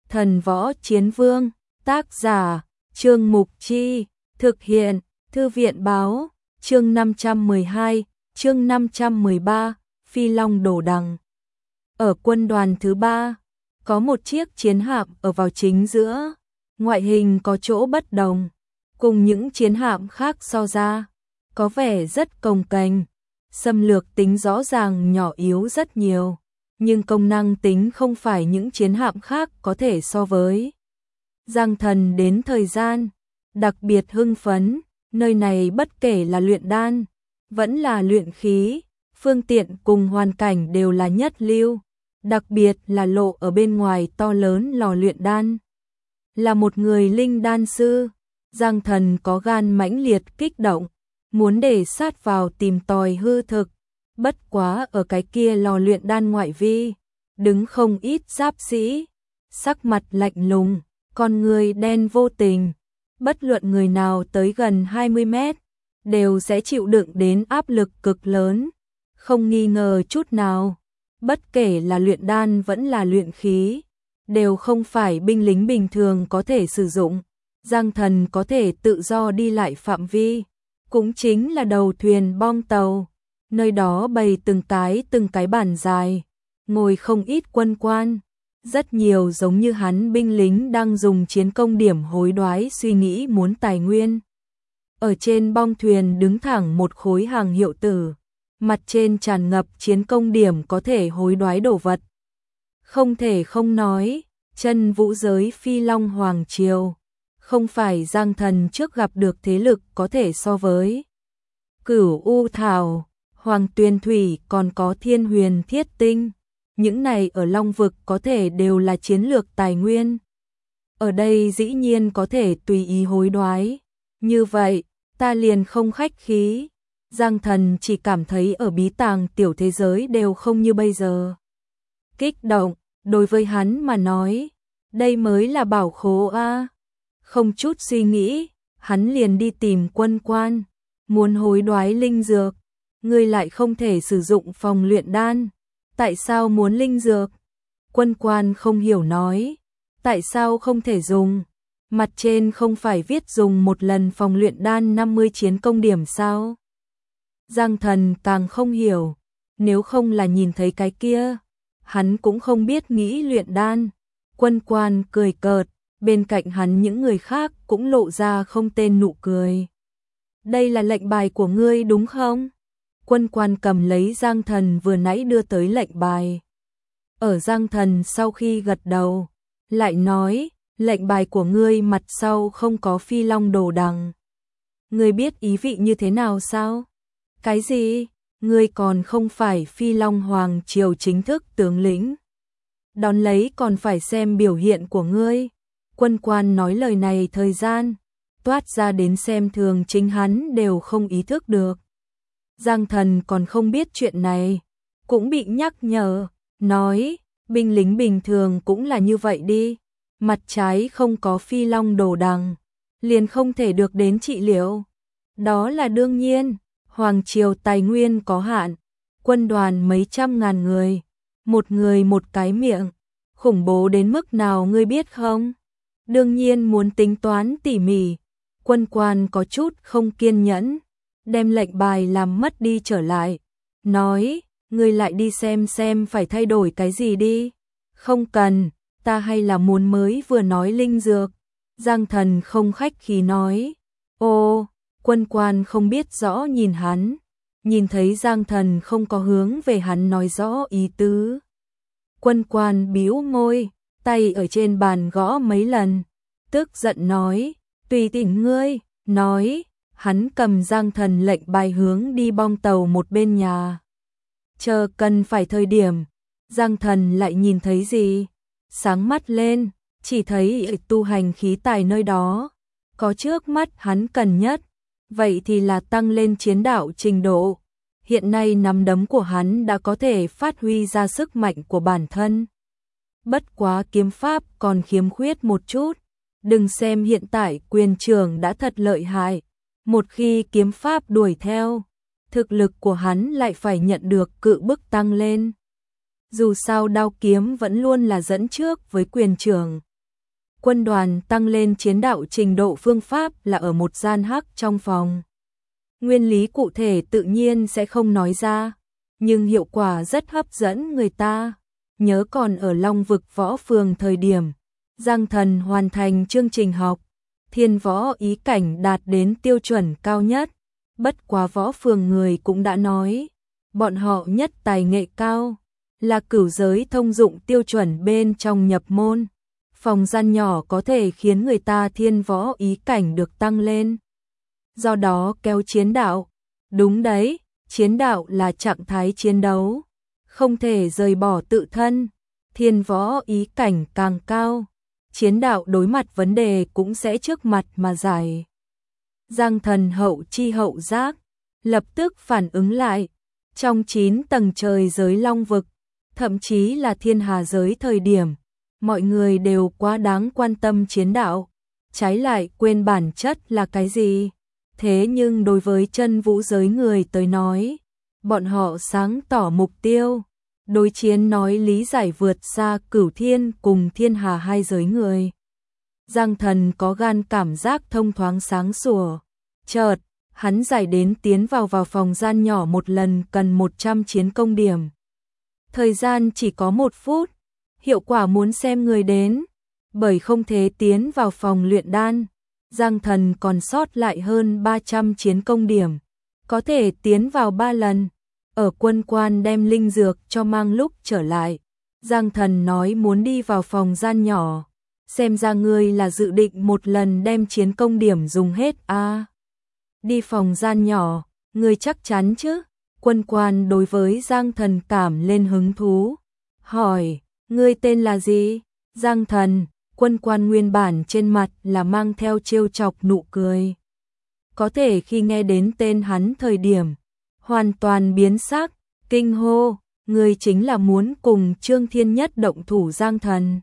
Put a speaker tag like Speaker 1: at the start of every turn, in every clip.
Speaker 1: Thần Võ Chiến Vương, tác giả, Trương Mục Chi, thực hiện, Thư viện Báo, chương 512, chương 513, Phi Long Đồ Đằng. Ở quân đoàn thứ 3, có một chiếc chiến hạm ở vào chính giữa, ngoại hình có chỗ bất đồng, cùng những chiến hạm khác so ra, có vẻ rất cồng kềnh, xâm lược tính rõ ràng nhỏ yếu rất nhiều, nhưng công năng tính không phải những chiến hạm khác có thể so với. Giang Thần đến thời gian đặc biệt hưng phấn, nơi này bất kể là luyện đan, vẫn là luyện khí, phương tiện cùng hoàn cảnh đều là nhất lưu, đặc biệt là lộ ở bên ngoài to lớn lò luyện đan. Là một người linh đan sư, Giang Thần có gan mãnh liệt kích động, muốn để sát vào tìm tòi hư thực, bất quá ở cái kia lò luyện đan ngoại vi, đứng không ít giáp sĩ, sắc mặt lạnh lùng, con người đen vô tình, bất luận người nào tới gần 20 mét, đều sẽ chịu đựng đến áp lực cực lớn, không nghi ngờ chút nào, bất kể là luyện đan vẫn là luyện khí, đều không phải binh lính bình thường có thể sử dụng. Giang Thần có thể tự do đi lại phạm vi, cũng chính là đầu thuyền bong tàu, nơi đó bày từng cái bàn dài, ngồi không ít quân quan, rất nhiều giống như hắn binh lính đang dùng chiến công điểm hối đoái suy nghĩ muốn tài nguyên. Ở trên bong thuyền đứng thẳng một khối hàng hiệu tử, mặt trên tràn ngập chiến công điểm có thể hối đoái đồ vật. Không thể không nói, chân vũ giới Phi Long Hoàng Triều, không phải Giang Thần trước gặp được thế lực có thể so với. Cửu U Thảo, Hoàng Tuyền Thủy còn có Thiên Huyền Thiết Tinh, những này ở Long Vực có thể đều là chiến lược tài nguyên. Ở đây dĩ nhiên có thể tùy ý hối đoái, như vậy, ta liền không khách khí. Giang Thần chỉ cảm thấy ở bí tàng tiểu thế giới đều không như bây giờ. Kích động, đối với hắn mà nói, đây mới là bảo khố a. Không chút suy nghĩ, hắn liền đi tìm quân quan, muốn hối đoái linh dược, người lại không thể sử dụng phòng luyện đan, tại sao muốn linh dược? Quân quan không hiểu nói, tại sao không thể dùng? Mặt trên không phải viết dùng một lần phòng luyện đan 50 chiến công điểm sao? Giang Thần càng không hiểu, nếu không là nhìn thấy cái kia, hắn cũng không biết nghĩ luyện đan. Quân quan cười cợt, bên cạnh hắn những người khác cũng lộ ra không tên nụ cười. Đây là lệnh bài của ngươi đúng không? Quân quan cầm lấy Giang Thần vừa nãy đưa tới lệnh bài. Ở Giang Thần sau khi gật đầu, lại nói, lệnh bài của ngươi mặt sau không có Phi Long Đồ Đằng. Ngươi biết ý vị như thế nào sao? Cái gì? Ngươi còn không phải Phi Long Hoàng Triều chính thức tướng lĩnh. Đón lấy còn phải xem biểu hiện của ngươi. Quân quan nói lời này thời gian, toát ra đến xem thường chính hắn đều không ý thức được. Giang Thần còn không biết chuyện này, cũng bị nhắc nhở, nói, binh lính bình thường cũng là như vậy đi, mặt trái không có Phi Long Đồ Đằng, liền không thể được đến trị liệu. Đó là đương nhiên, Hoàng Triều tài nguyên có hạn, quân đoàn mấy trăm ngàn người một cái miệng, khủng bố đến mức nào ngươi biết không? Đương nhiên muốn tính toán tỉ mỉ, quân quan có chút không kiên nhẫn, đem lệnh bài làm mất đi trở lại, nói, ngươi lại đi xem phải thay đổi cái gì đi. Không cần, ta hay là muốn mới vừa nói linh dược. Giang Thần không khách khí nói, ô, quân quan không biết rõ nhìn hắn, nhìn thấy Giang Thần không có hướng về hắn nói rõ ý tứ. Quân quan bĩu môi, tay ở trên bàn gõ mấy lần, tức giận nói, tùy tiện ngươi, nói, hắn cầm Giang Thần lệnh bài hướng đi bong tàu một bên nhà. Chờ cần phải thời điểm, Giang Thần lại nhìn thấy gì? Sáng mắt lên, chỉ thấy tu hành khí tài nơi đó, có trước mắt hắn cần nhất, vậy thì là tăng lên chiến đạo trình độ. Hiện nay nắm đấm của hắn đã có thể phát huy ra sức mạnh của bản thân. Bất quá kiếm pháp còn khiếm khuyết một chút, đừng xem hiện tại quyền trưởng đã thật lợi hại, một khi kiếm pháp đuổi theo, thực lực của hắn lại phải nhận được cự bức tăng lên. Dù sao đao kiếm vẫn luôn là dẫn trước với quyền trưởng, Quân đoàn tăng lên chiến đạo trình độ phương pháp là ở một gian hắc trong phòng. Nguyên lý cụ thể tự nhiên sẽ không nói ra, nhưng hiệu quả rất hấp dẫn người ta. Nhớ còn ở Long Vực Võ Phường thời điểm, Giang Thần hoàn thành chương trình học, thiên võ ý cảnh đạt đến tiêu chuẩn cao nhất. Bất quá Võ Phường người cũng đã nói, bọn họ nhất tài nghệ cao, là cửu giới thông dụng tiêu chuẩn bên trong nhập môn. Phòng gian nhỏ có thể khiến người ta thiên võ ý cảnh được tăng lên. Do đó kéo chiến đạo. Đúng đấy, chiến đạo là trạng thái chiến đấu, không thể rời bỏ tự thân. Thiên võ ý cảnh càng cao, chiến đạo đối mặt vấn đề cũng sẽ trước mặt mà giải. Giang Thần hậu chi hậu giác, lập tức phản ứng lại. Trong 9 tầng trời giới Long Vực, thậm chí là thiên hà giới thời điểm, mọi người đều quá đáng quan tâm chiến đạo, trái lại quên bản chất là cái gì. Thế nhưng đối với chân vũ giới người tới nói, bọn họ sáng tỏ mục tiêu, đối chiến nói lý giải vượt xa cửu thiên cùng thiên hà hai giới người. Giang Thần có gan cảm giác thông thoáng sáng sủa, chợt, hắn giải đến tiến vào phòng gian nhỏ một lần cần 100 chiến công điểm. Thời gian chỉ có 1 phút, hiệu quả muốn xem người đến, bởi không thể tiến vào phòng luyện đan. Giang Thần còn sót lại hơn 300 chiến công điểm, có thể tiến vào 3 lần. Ở quân quan đem linh dược cho mang lúc trở lại, Giang Thần nói muốn đi vào phòng gian nhỏ, xem ra ngươi là dự định một lần đem chiến công điểm dùng hết à. Đi phòng gian nhỏ, ngươi chắc chắn chứ? Quân quan đối với Giang Thần cảm lên hứng thú, hỏi, ngươi tên là gì? Giang Thần. Quân quan nguyên bản trên mặt là mang theo trêu chọc nụ cười. Có thể khi nghe đến tên hắn thời điểm, hoàn toàn biến sắc, kinh hô, người chính là muốn cùng Trương Thiên Nhất động thủ Giang Thần.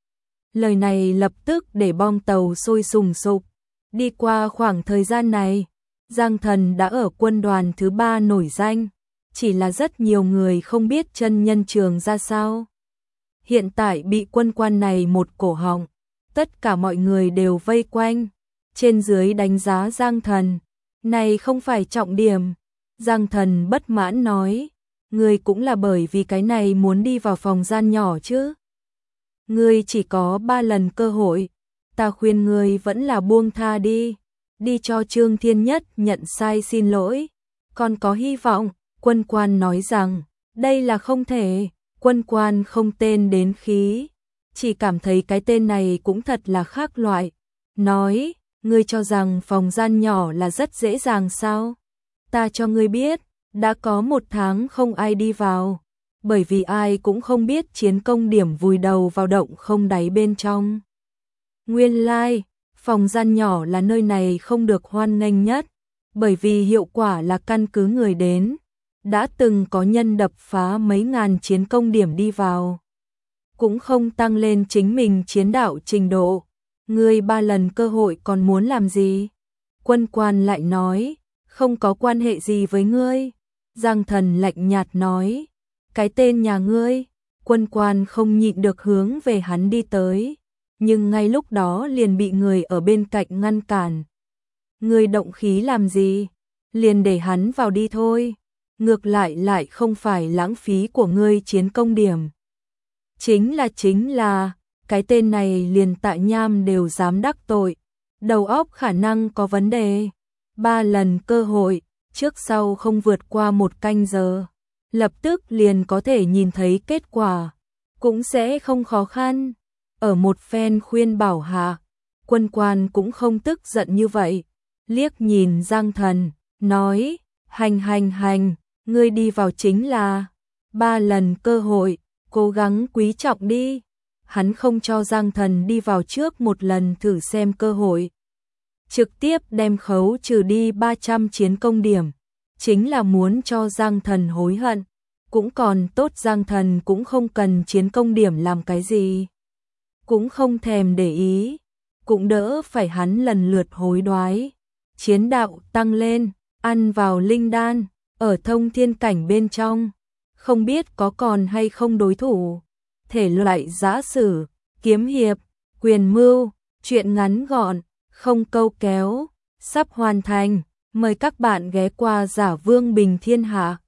Speaker 1: Lời này lập tức để bong tàu sôi sùng sục. Đi qua khoảng thời gian này, Giang Thần đã ở quân đoàn thứ 3 nổi danh, chỉ là rất nhiều người không biết chân nhân trường ra sao. Hiện tại bị quân quan này một cổ họng, tất cả mọi người đều vây quanh, trên dưới đánh giá Giang Thần, này không phải trọng điểm. Giang Thần bất mãn nói, ngươi cũng là bởi vì cái này muốn đi vào phòng gian nhỏ chứ. Ngươi chỉ có 3 lần cơ hội, ta khuyên ngươi vẫn là buông tha đi cho Trương Thiên Nhất nhận sai xin lỗi, còn có hy vọng. Quân quan nói rằng, đây là không thể. Quân quan không tên đến khí, chỉ cảm thấy cái tên này cũng thật là khác loại. Nói, ngươi cho rằng phòng gian nhỏ là rất dễ dàng sao? Ta cho ngươi biết, đã có 1 tháng không ai đi vào, bởi vì ai cũng không biết chiến công điểm vùi đầu vào động không đáy bên trong. Nguyên lai, phòng gian nhỏ là nơi này không được hoan nghênh nhất, bởi vì hiệu quả là căn cứ người đến. Đã từng có nhân đập phá mấy ngàn chiến công điểm đi vào, cũng không tăng lên chính mình chiến đạo trình độ. Ngươi 3 lần cơ hội còn muốn làm gì? Quân quan lại nói, không có quan hệ gì với ngươi. Giang Thần lạnh nhạt nói, cái tên nhà ngươi. Quân quan không nhịn được hướng về hắn đi tới, nhưng ngay lúc đó liền bị người ở bên cạnh ngăn cản. Ngươi động khí làm gì? Liền để hắn vào đi thôi. Ngược lại không phải lãng phí của ngươi chiến công điểm. Chính là, cái tên này liền tại nham đều dám đắc tội, đầu óc khả năng có vấn đề. 3 lần cơ hội, trước sau không vượt qua 1 canh giờ, lập tức liền có thể nhìn thấy kết quả, cũng sẽ không khó khăn. Ở một phen khuyên bảo hạ, quân quan cũng không tức giận như vậy, liếc nhìn Giang Thần, nói, hành, ngươi đi vào chính là 3 lần cơ hội, cố gắng quý trọng đi. Hắn không cho Giang Thần đi vào trước 1 lần thử xem cơ hội, trực tiếp đem khấu trừ đi 300 chiến công điểm, chính là muốn cho Giang Thần hối hận. Cũng còn tốt, Giang Thần cũng không cần chiến công điểm làm cái gì, cũng không thèm để ý, cũng đỡ phải hắn lần lượt hối đoái. Chiến đạo tăng lên, ăn vào linh đan, ở thông thiên cảnh bên trong, không biết có còn hay không đối thủ. Thể loại giã sử, kiếm hiệp, Quyền mưu, chuyện ngắn gọn, không câu kéo, sắp hoàn thành. Mời các bạn ghé qua Giả Vương Bình Thiên Hạ.